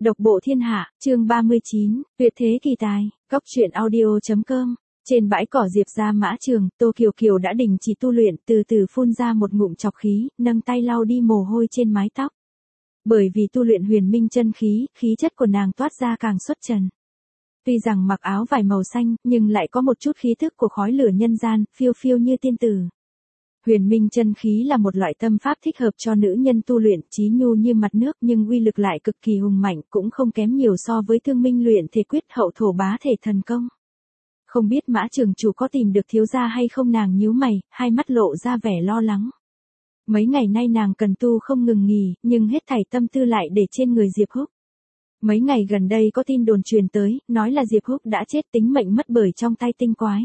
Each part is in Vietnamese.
Độc bộ thiên hạ, chương 39, tuyệt thế kỳ tài, góc truyện audio.com. Trên bãi cỏ Diệp ra mã trường, Tô Kiều Kiều đã đình chỉ tu luyện, từ từ phun ra một ngụm trọc khí, nâng tay lau đi mồ hôi trên mái tóc. Bởi vì tu luyện huyền minh chân khí, khí chất của nàng toát ra càng xuất trần. Tuy rằng mặc áo vải màu xanh, nhưng lại có một chút khí thức của khói lửa nhân gian, phiêu phiêu như tiên tử. Huyền minh chân khí là một loại tâm pháp thích hợp cho nữ nhân tu luyện, chí nhu như mặt nước nhưng uy lực lại cực kỳ hùng mạnh, cũng không kém nhiều so với thương minh luyện thể quyết hậu thổ bá thể thần công. Không biết mã trường chủ có tìm được thiếu gia hay không, nàng nhíu mày, hai mắt lộ ra vẻ lo lắng. Mấy ngày nay nàng cần tu không ngừng nghỉ, nhưng hết thảy tâm tư lại để trên người Diệp Húc. Mấy ngày gần đây có tin đồn truyền tới, nói là Diệp Húc đã chết, tính mệnh mất bởi trong tay tinh quái.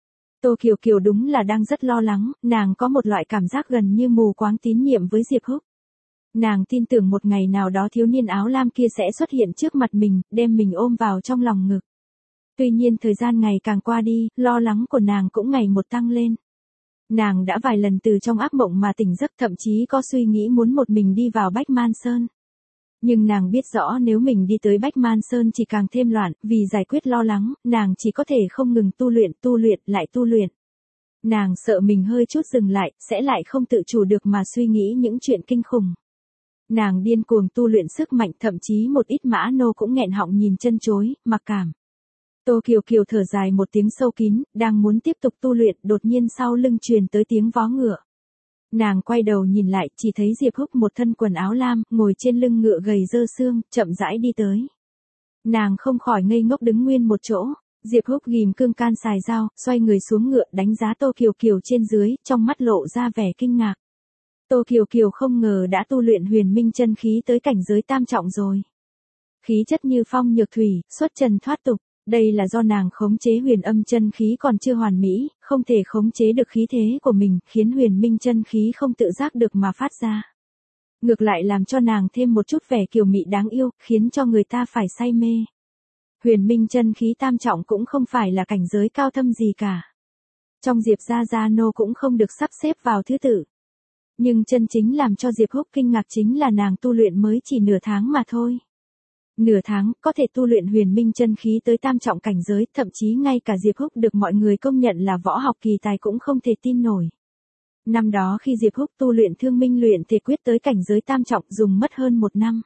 Tô Kiều Kiều đúng là đang rất lo lắng, nàng có một loại cảm giác gần như mù quáng tín nhiệm với Diệp Húc. Nàng tin tưởng một ngày nào đó thiếu niên áo lam kia sẽ xuất hiện trước mặt mình, đem mình ôm vào trong lòng ngực. Tuy nhiên thời gian ngày càng qua đi, lo lắng của nàng cũng ngày một tăng lên. Nàng đã vài lần từ trong ác mộng mà tỉnh giấc, thậm chí có suy nghĩ muốn một mình đi vào Bách Man Sơn. Nhưng nàng biết rõ nếu mình đi tới Bách Man Sơn chỉ càng thêm loạn, vì giải quyết lo lắng, nàng chỉ có thể không ngừng tu luyện, lại tu luyện. Nàng sợ mình hơi chút dừng lại, sẽ lại không tự chủ được mà suy nghĩ những chuyện kinh khủng. Nàng điên cuồng tu luyện sức mạnh, thậm chí một ít mã nô cũng nghẹn họng nhìn chân chối, mặc cảm. Tô Kiều Kiều thở dài một tiếng sâu kín, đang muốn tiếp tục tu luyện, đột nhiên sau lưng truyền tới tiếng vó ngựa. Nàng quay đầu nhìn lại, chỉ thấy Diệp Húc một thân quần áo lam, ngồi trên lưng ngựa gầy dơ xương, chậm rãi đi tới. Nàng không khỏi ngây ngốc đứng nguyên một chỗ. Diệp Húc ghim cương can xài dao, xoay người xuống ngựa, đánh giá Tô Kiều Kiều trên dưới, trong mắt lộ ra vẻ kinh ngạc. Tô Kiều Kiều không ngờ đã tu luyện huyền minh chân khí tới cảnh giới tam trọng rồi. Khí chất như phong nhược thủy, xuất trần thoát tục. Đây là do nàng khống chế huyền âm chân khí còn chưa hoàn mỹ, không thể khống chế được khí thế của mình, khiến huyền minh chân khí không tự giác được mà phát ra. Ngược lại làm cho nàng thêm một chút vẻ kiều mị đáng yêu, khiến cho người ta phải say mê. Huyền minh chân khí tam trọng cũng không phải là cảnh giới cao thâm gì cả. Trong Diệp gia nô cũng không được sắp xếp vào thứ tự. Nhưng chân chính làm cho Diệp Húc kinh ngạc chính là nàng tu luyện mới chỉ nửa tháng mà thôi. Nửa tháng, có thể tu luyện huyền minh chân khí tới tam trọng cảnh giới, thậm chí ngay cả Diệp Húc được mọi người công nhận là võ học kỳ tài cũng không thể tin nổi. Năm đó khi Diệp Húc tu luyện thương minh luyện thể quyết tới cảnh giới tam trọng dùng mất hơn 1 năm.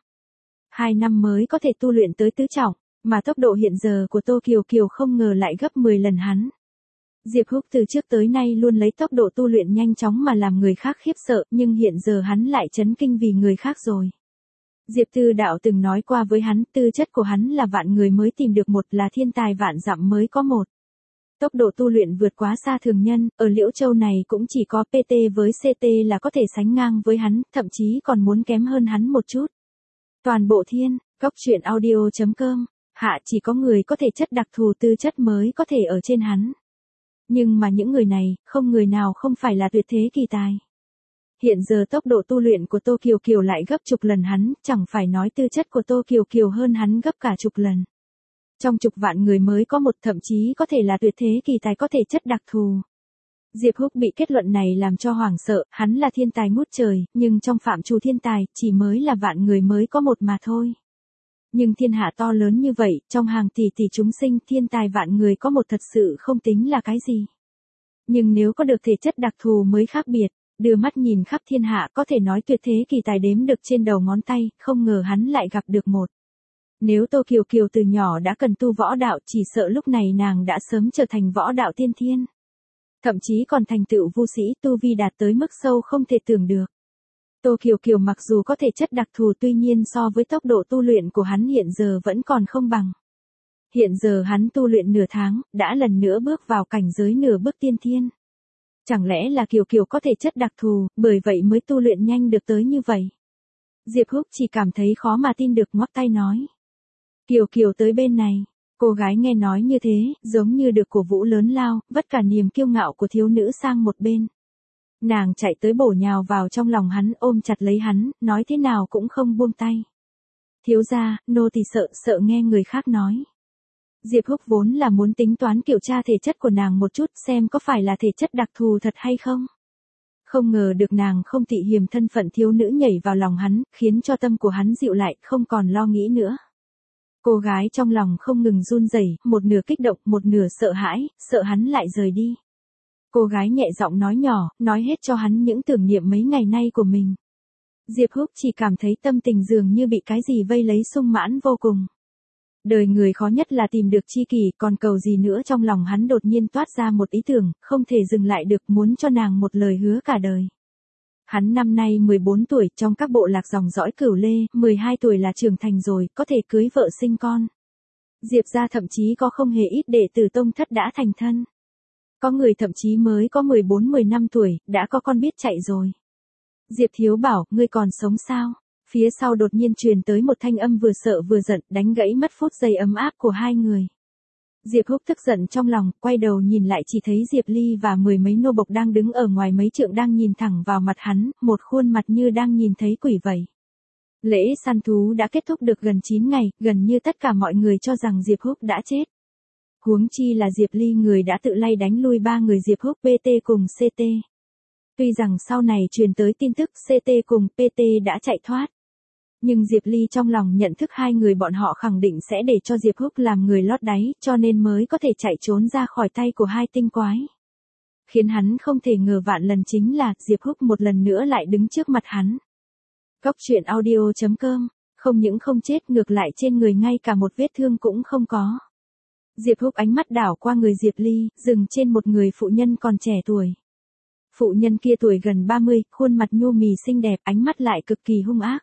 2 năm mới có thể tu luyện tới tứ trọng, mà tốc độ hiện giờ của Tô Kiều Kiều không ngờ lại gấp 10 lần hắn. Diệp Húc từ trước tới nay luôn lấy tốc độ tu luyện nhanh chóng mà làm người khác khiếp sợ, nhưng hiện giờ hắn lại chấn kinh vì người khác rồi. Diệp Tư Đạo từng nói qua với hắn, tư chất của hắn là vạn người mới tìm được một, là thiên tài vạn dặm mới có một. Tốc độ tu luyện vượt quá xa thường nhân, ở Liễu Châu này cũng chỉ có PT với CT là có thể sánh ngang với hắn, thậm chí còn muốn kém hơn hắn một chút. Toàn bộ thiên, góc truyện audio.com, hạ chỉ có người có thể chất đặc thù tư chất mới có thể ở trên hắn. Nhưng mà những người này, không người nào không phải là tuyệt thế kỳ tài. Hiện giờ tốc độ tu luyện của Tô Kiều Kiều lại gấp chục lần hắn, chẳng phải nói tư chất của Tô Kiều Kiều hơn hắn gấp cả chục lần. Trong chục vạn người mới có một, thậm chí có thể là tuyệt thế kỳ tài có thể chất đặc thù. Diệp Húc bị kết luận này làm cho hoảng sợ, hắn là thiên tài ngút trời, nhưng trong phạm trù thiên tài, chỉ mới là vạn người mới có một mà thôi. Nhưng thiên hạ to lớn như vậy, trong hàng tỷ tỷ chúng sinh, thiên tài vạn người có một thật sự không tính là cái gì. Nhưng nếu có được thể chất đặc thù mới khác biệt. Đưa mắt nhìn khắp thiên hạ có thể nói tuyệt thế kỳ tài đếm được trên đầu ngón tay, không ngờ hắn lại gặp được một. Nếu Tô Kiều Kiều từ nhỏ đã cần tu võ đạo, chỉ sợ lúc này nàng đã sớm trở thành võ đạo tiên thiên. Thậm chí còn thành tựu vô sĩ, tu vi đạt tới mức sâu không thể tưởng được. Tô Kiều Kiều mặc dù có thể chất đặc thù, tuy nhiên so với tốc độ tu luyện của hắn hiện giờ vẫn còn không bằng. Hiện giờ hắn tu luyện nửa tháng, đã lần nữa bước vào cảnh giới nửa bước tiên thiên. Chẳng lẽ là Kiều Kiều có thể chất đặc thù, bởi vậy mới tu luyện nhanh được tới như vậy? Diệp Húc chỉ cảm thấy khó mà tin được, ngoắc tay nói. Kiều Kiều tới bên này. Cô gái nghe nói như thế, giống như được cổ vũ lớn lao, vất cả niềm kiêu ngạo của thiếu nữ sang một bên. Nàng chạy tới bổ nhào vào trong lòng hắn, ôm chặt lấy hắn, nói thế nào cũng không buông tay. Thiếu gia, nô tỳ sợ nghe người khác nói. Diệp Húc vốn là muốn tính toán kiểm tra thể chất của nàng một chút, xem có phải là thể chất đặc thù thật hay không. Không ngờ được nàng không tị hiềm thân phận thiếu nữ nhảy vào lòng hắn, khiến cho tâm của hắn dịu lại, không còn lo nghĩ nữa. Cô gái trong lòng không ngừng run rẩy, một nửa kích động, một nửa sợ hãi, sợ hắn lại rời đi. Cô gái nhẹ giọng nói nhỏ, nói hết cho hắn những tưởng niệm mấy ngày nay của mình. Diệp Húc chỉ cảm thấy tâm tình dường như bị cái gì vây lấy sung mãn vô cùng. Đời người khó nhất là tìm được tri kỷ, còn cầu gì nữa, trong lòng hắn đột nhiên toát ra một ý tưởng, không thể dừng lại được, muốn cho nàng một lời hứa cả đời. Hắn năm nay 14 tuổi, trong các bộ lạc dòng dõi Cửu Lê, 12 tuổi là trưởng thành rồi, có thể cưới vợ sinh con. Diệp gia thậm chí có không hề ít đệ tử tông thất đã thành thân. Có người thậm chí mới có 14-15 tuổi, đã có con biết chạy rồi. Diệp Thiếu Bảo, ngươi còn sống sao? Phía sau đột nhiên truyền tới một thanh âm vừa sợ vừa giận, đánh gãy mất phút giây ấm áp của hai người. Diệp Húc tức giận trong lòng, quay đầu nhìn lại chỉ thấy Diệp Ly và mười mấy nô bộc đang đứng ở ngoài mấy trượng đang nhìn thẳng vào mặt hắn, một khuôn mặt như đang nhìn thấy quỷ vậy. Lễ săn thú đã kết thúc được gần 9 ngày, gần như tất cả mọi người cho rằng Diệp Húc đã chết. Huống chi là Diệp Ly người đã tự lay đánh lui 3 người Diệp Húc, PT cùng CT. Tuy rằng sau này truyền tới tin tức CT cùng PT đã chạy thoát. Nhưng Diệp Ly trong lòng nhận thức hai người bọn họ khẳng định sẽ để cho Diệp Húc làm người lót đáy, cho nên mới có thể chạy trốn ra khỏi tay của hai tinh quái. Khiến hắn không thể ngờ vạn lần chính là Diệp Húc một lần nữa lại đứng trước mặt hắn. Cóc truyện audio.com, không những không chết, ngược lại trên người ngay cả một vết thương cũng không có. Diệp Húc ánh mắt đảo qua người Diệp Ly, dừng trên một người phụ nhân còn trẻ tuổi. Phụ nhân kia tuổi gần 30, khuôn mặt nhu mì xinh đẹp, ánh mắt lại cực kỳ hung ác.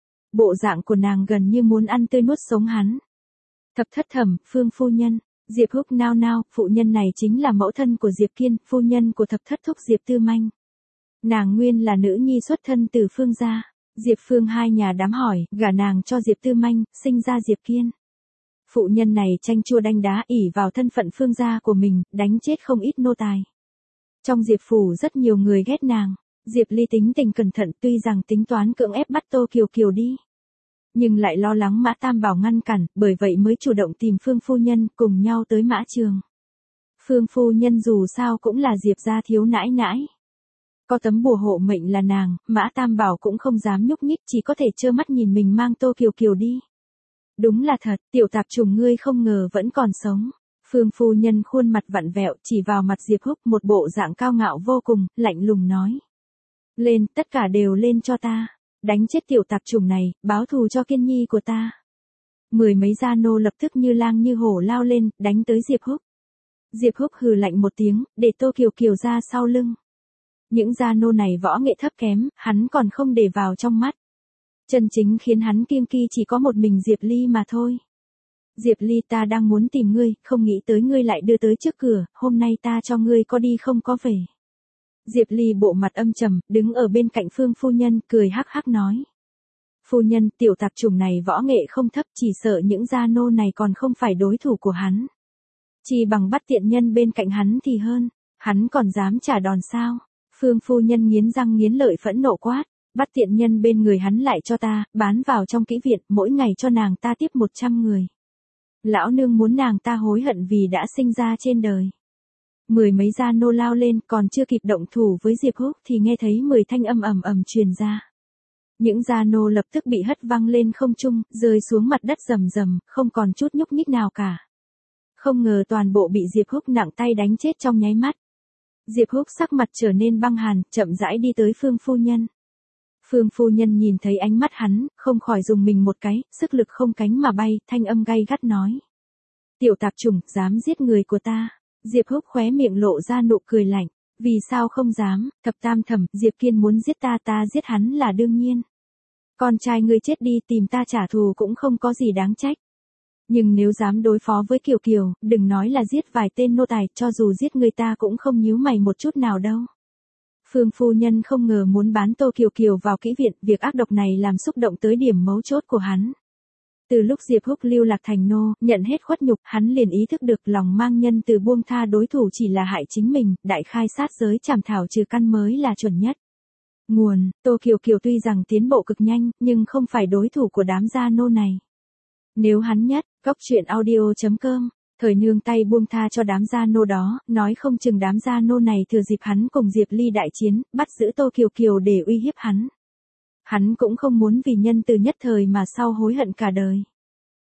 Bộ dạng của nàng gần như muốn ăn tươi nuốt sống hắn. Thập thất thẩm, Phương phu nhân. Diệp Húc nao nao, phụ nhân này chính là mẫu thân của Diệp Kiên, phu nhân của thập thất thúc Diệp Tư Manh. Nàng nguyên là nữ nhi xuất thân từ Phương gia. Diệp Phương hai nhà đám hỏi, gả nàng cho Diệp Tư Manh, sinh ra Diệp Kiên. Phụ nhân này chanh chua đanh đá, ỷ vào thân phận Phương gia của mình, đánh chết không ít nô tài. Trong Diệp phủ rất nhiều người ghét nàng. Diệp Ly tính tình cẩn thận, tuy rằng tính toán cưỡng ép bắt Tô Kiều Kiều đi. Nhưng lại lo lắng Mã Tam Bảo ngăn cản, bởi vậy mới chủ động tìm Phương phu nhân, cùng nhau tới Mã Trường. Phương phu nhân dù sao cũng là Diệp gia thiếu nãi nãi. Có tấm bùa hộ mệnh là nàng, Mã Tam Bảo cũng không dám nhúc nhích, chỉ có thể trơ mắt nhìn mình mang Tô Kiều Kiều đi. Đúng là thật, tiểu tạp trùng ngươi không ngờ vẫn còn sống. Phương phu nhân khuôn mặt vặn vẹo, chỉ vào mặt Diệp Húc, một bộ dạng cao ngạo vô cùng, lạnh lùng nói. Lên, tất cả đều lên cho ta. Đánh chết tiểu tạp chủng này, báo thù cho Kiên nhi của ta. Mười mấy gia nô lập tức như lang như hổ lao lên, đánh tới Diệp Húc. Diệp Húc hừ lạnh một tiếng, để Tô Kiều Kiều ra sau lưng. Những gia nô này võ nghệ thấp kém, hắn còn không để vào trong mắt. Chân chính khiến hắn kiêng kỵ chỉ có một mình Diệp Ly mà thôi. Diệp Ly, ta đang muốn tìm ngươi, không nghĩ tới ngươi lại đưa tới trước cửa, hôm nay ta cho ngươi có đi không có về. Diệp Ly bộ mặt âm trầm, đứng ở bên cạnh Phương phu nhân, cười hắc hắc nói. Phu nhân, tiểu tạp chủng này võ nghệ không thấp, chỉ sợ những gia nô này còn không phải đối thủ của hắn. Chỉ bằng bắt tiện nhân bên cạnh hắn thì hơn, hắn còn dám trả đòn sao? Phương phu nhân nghiến răng nghiến lợi phẫn nộ quát, bắt tiện nhân bên người hắn lại cho ta, bán vào trong kỹ viện, mỗi ngày cho nàng ta tiếp 100 người. Lão nương muốn nàng ta hối hận vì đã sinh ra trên đời. Mười mấy gia nô lao lên, còn chưa kịp động thủ với Diệp Húc thì nghe thấy 10 thanh âm ầm ầm truyền ra. Những gia nô lập tức bị hất văng lên không trung, rơi xuống mặt đất rầm rầm, không còn chút nhúc nhích nào cả. Không ngờ toàn bộ bị Diệp Húc nặng tay đánh chết trong nháy mắt. Diệp Húc sắc mặt trở nên băng hàn, chậm rãi đi tới Phương phu nhân. Phương phu nhân nhìn thấy ánh mắt hắn, không khỏi dùng mình một cái, sức lực không cánh mà bay, thanh âm gay gắt nói. Tiểu tạp chủng, dám giết người của ta. Diệp Húc khóe miệng lộ ra nụ cười lạnh. Vì sao không dám, thập tam thẩm, Diệp Kiên muốn giết ta, ta giết hắn là đương nhiên. Con trai ngươi chết đi, tìm ta trả thù cũng không có gì đáng trách. Nhưng nếu dám đối phó với Kiều Kiều, đừng nói là giết vài tên nô tài, cho dù giết người ta cũng không nhíu mày một chút nào đâu. Phương phu nhân không ngờ muốn bán Tô Kiều Kiều vào kỹ viện, việc ác độc này làm xúc động tới điểm mấu chốt của hắn. Từ lúc Diệp Húc lưu lạc thành nô, nhận hết khuất nhục, hắn liền ý thức được lòng mang nhân từ buông tha đối thủ chỉ là hại chính mình, đại khai sát giới chảm thảo trừ căn mới là chuẩn nhất. Nguồn, Tô Kiều Kiều tuy rằng tiến bộ cực nhanh, nhưng không phải đối thủ của đám gia nô này. Nếu hắn nhất, Cóc truyện audio.com, thời nương tay buông tha cho đám gia nô đó, nói không chừng đám gia nô này thừa dịp hắn cùng Diệp Ly đại chiến, bắt giữ Tô Kiều Kiều để uy hiếp hắn. Hắn cũng không muốn vì nhân từ nhất thời mà sau hối hận cả đời.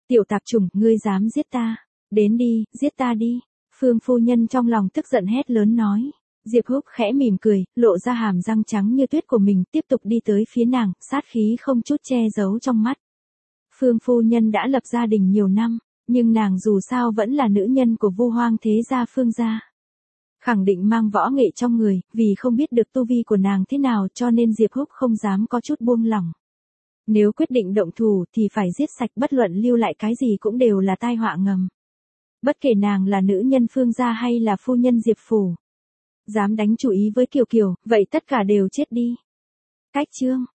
Tiểu tạp chủng, ngươi dám giết ta. Đến đi, giết ta đi. Phương phu nhân trong lòng tức giận hét lớn nói. Diệp Húc khẽ mỉm cười, lộ ra hàm răng trắng như tuyết của mình, tiếp tục đi tới phía nàng, sát khí không chút che giấu trong mắt. Phương phu nhân đã lập gia đình nhiều năm, nhưng nàng dù sao vẫn là nữ nhân của Vu Hoang thế gia Phương gia. Khẳng định mang võ nghệ trong người, vì không biết được tu vi của nàng thế nào cho nên Diệp Húc không dám có chút buông lỏng. Nếu quyết định động thủ thì phải giết sạch, bất luận lưu lại cái gì cũng đều là tai họa ngầm. Bất kể nàng là nữ nhân Phương gia hay là phu nhân Diệp phủ. Dám đánh chủ ý với Kiều Kiều, vậy tất cả đều chết đi. Cách chương.